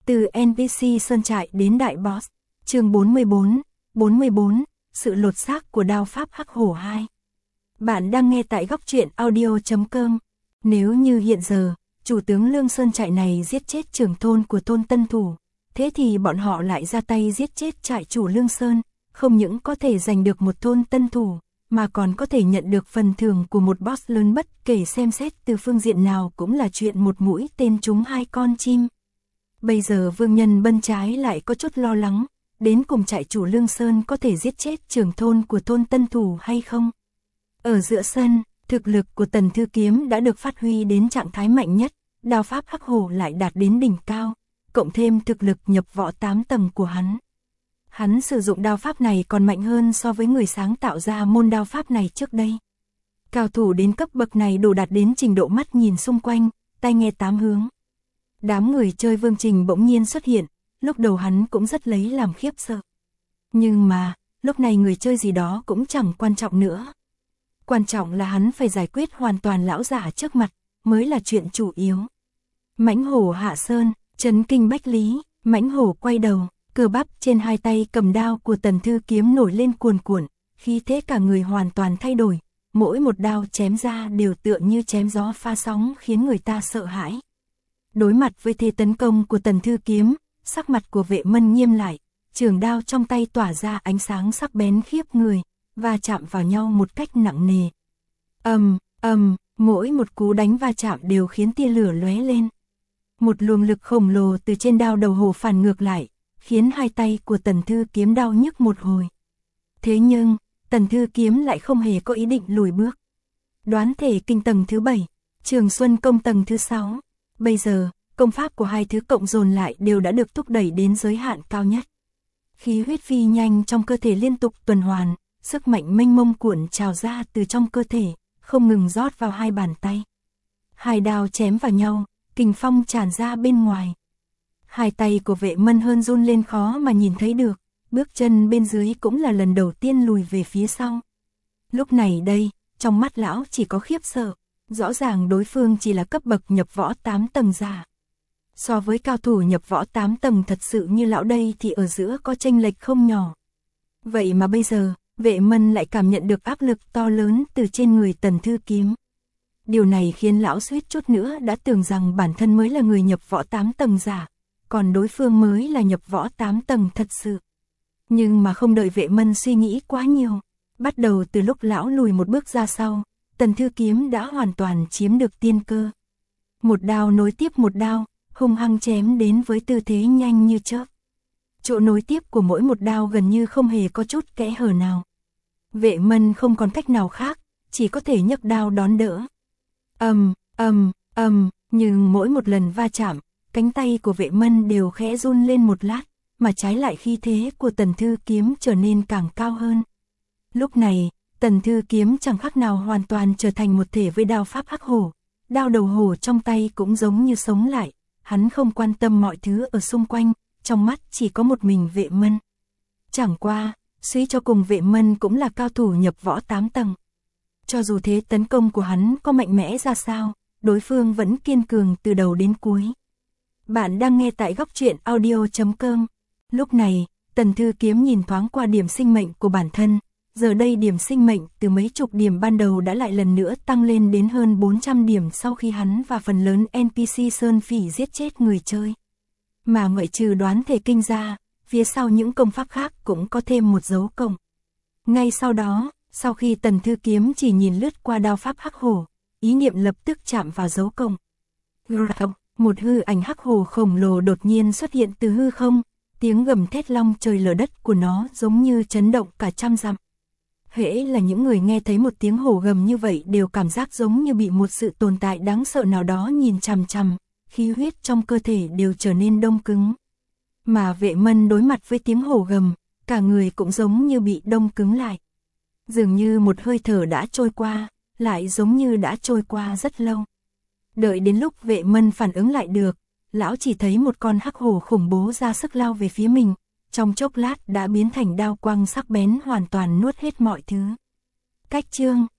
Từ NPC Sơn Trại đến Đại Boss, chương 44, sự lột xác của đao pháp Hắc Hổ 2. Bạn đang nghe tại góc truyện audio.com. Nếu như hiện giờ, chủ tướng Lương Sơn Trại này giết chết trưởng thôn của thôn Tân Thủ, thế thì bọn họ lại ra tay giết chết trại chủ Lương Sơn, không những có thể giành được một thôn Tân Thủ, mà còn có thể nhận được phần thưởng của một boss lớn, bất kể xem xét từ phương diện nào cũng là chuyện một mũi tên trúng hai con chim. Bây giờ Vương Nhân Bân trái lại có chút lo lắng, đến cùng trại chủ Lương Sơn có thể giết chết trưởng thôn của thôn Tân Thủ hay không? Ở giữa sân, thực lực của Tần Thư Kiếm đã được phát huy đến trạng thái mạnh nhất, đao pháp Hắc Hổ lại đạt đến đỉnh cao, cộng thêm thực lực nhập võ 8 tầng của hắn. Hắn sử dụng đao pháp này còn mạnh hơn so với người sáng tạo ra môn đao pháp này trước đây. Cao thủ đến cấp bậc này đủ đạt đến trình độ mắt nhìn xung quanh, tai nghe tám hướng. Đám người chơi Vương Trình bỗng nhiên xuất hiện, lúc đầu hắn cũng rất lấy làm khiếp sợ. Nhưng mà, lúc này người chơi gì đó cũng chẳng quan trọng nữa. Quan trọng là hắn phải giải quyết hoàn toàn lão giả trước mặt, mới là chuyện chủ yếu. Mãnh hổ hạ sơn, chấn kinh bách lý, mãnh hổ quay đầu, cơ bắp trên hai tay cầm đao của Tần Thư Kiếm nổi lên cuồn cuộn, khí thế cả người hoàn toàn thay đổi, mỗi một đao chém ra đều tựa như chém gió pha sóng khiến người ta sợ hãi. Đối mặt với thế tấn công của Tần Thư Kiếm, sắc mặt của Vệ Mân nghiêm lại, trường đao trong tay tỏa ra ánh sáng sắc bén khiếp người, va chạm vào nhau một cách nặng nề. Mỗi một cú đánh va chạm đều khiến tia lửa lóe lên. Một luồng lực khổng lồ từ trên đao đầu hổ phản ngược lại, khiến hai tay của Tần Thư Kiếm đau nhức một hồi. Thế nhưng, Tần Thư Kiếm lại không hề có ý định lùi bước. Đoán thể kinh tầng thứ 7, Trường Xuân công tầng thứ 6. Bây giờ, công pháp của hai thứ cộng dồn lại đều đã được thúc đẩy đến giới hạn cao nhất. Khí huyết phi nhanh trong cơ thể liên tục tuần hoàn, sức mạnh mênh mông cuộn trào ra từ trong cơ thể, không ngừng rót vào hai bàn tay. Hai đao chém vào nhau, kình phong tràn ra bên ngoài. Hai tay của Vệ Mân hơn run lên khó mà nhìn thấy được, bước chân bên dưới cũng là lần đầu tiên lùi về phía sau. Lúc này đây, trong mắt lão chỉ có khiếp sợ, rõ ràng đối phương chỉ là cấp bậc nhập võ 8 tầng giả. So với cao thủ nhập võ 8 tầng thật sự như lão đây thì ở giữa có chênh lệch không nhỏ. Vậy mà bây giờ, Vệ Mân lại cảm nhận được áp lực to lớn từ trên người Tần Thư Kiếm. Điều này khiến lão suýt chút nữa đã tưởng rằng bản thân mới là người nhập võ 8 tầng giả, còn đối phương mới là nhập võ 8 tầng thật sự. Nhưng mà không đợi Vệ Mân suy nghĩ quá nhiều, bắt đầu từ lúc lão lùi một bước ra sau, Tần Thư Kiếm đã hoàn toàn chiếm được tiên cơ. Một đao nối tiếp một đao, hung hăng chém đến với tư thế nhanh như chớp. Chỗ nối tiếp của mỗi một đao gần như không hề có chút kẽ hở nào. Vệ Mân không còn cách nào khác, chỉ có thể nhấc đao đón đỡ. Nhưng mỗi một lần va chạm, cánh tay của Vệ Mân đều khẽ run lên một lát, mà trái lại khí thế của Tần Thư Kiếm trở nên càng cao hơn. Lúc này, Tần Thư Kiếm chẳng khác nào hoàn toàn trở thành một thể với đao pháp Hắc Hổ. Đao đầu hổ trong tay cũng giống như sống lại, hắn không quan tâm mọi thứ ở xung quanh, trong mắt chỉ có một mình Vệ Mân. Chẳng qua, suy cho cùng Vệ Mân cũng là cao thủ nhập võ 8 tầng. Cho dù thế tấn công của hắn có mạnh mẽ ra sao, đối phương vẫn kiên cường từ đầu đến cuối. Bạn đang nghe tại góc truyện audio.com. Lúc này, Tần Thư Kiếm nhìn thoáng qua điểm sinh mệnh của bản thân. Giờ đây điểm sinh mệnh từ mấy chục điểm ban đầu đã lại lần nữa tăng lên đến hơn 400 điểm sau khi hắn và phần lớn NPC Sơn Phỉ giết chết người chơi. Mà ngoại trừ đoán thể kinh ra, phía sau những công pháp khác cũng có thêm một dấu cộng. Ngay sau đó, sau khi Tần Thư Kiếm chỉ nhìn lướt qua đao pháp Hắc Hổ, ý niệm lập tức chạm vào dấu cộng. Một hư ảnh Hắc Hổ khổng lồ đột nhiên xuất hiện từ hư không, tiếng gầm thét long trời lở đất của nó giống như chấn động cả trăm dặm. Hễ là những người nghe thấy một tiếng hổ gầm như vậy đều cảm giác giống như bị một sự tồn tại đáng sợ nào đó nhìn chằm chằm, khí huyết trong cơ thể đều trở nên đông cứng. Mà Vệ Mân đối mặt với tiếng hổ gầm, cả người cũng giống như bị đông cứng lại. Dường như một hơi thở đã trôi qua, lại giống như đã trôi qua rất lâu. Đợi đến lúc Vệ Mân phản ứng lại được, lão chỉ thấy một con hắc hổ khủng bố ra sức lao về phía mình, trong chốc lát đã biến thành đao quang sắc bén hoàn toàn nuốt hết mọi thứ. Cách chương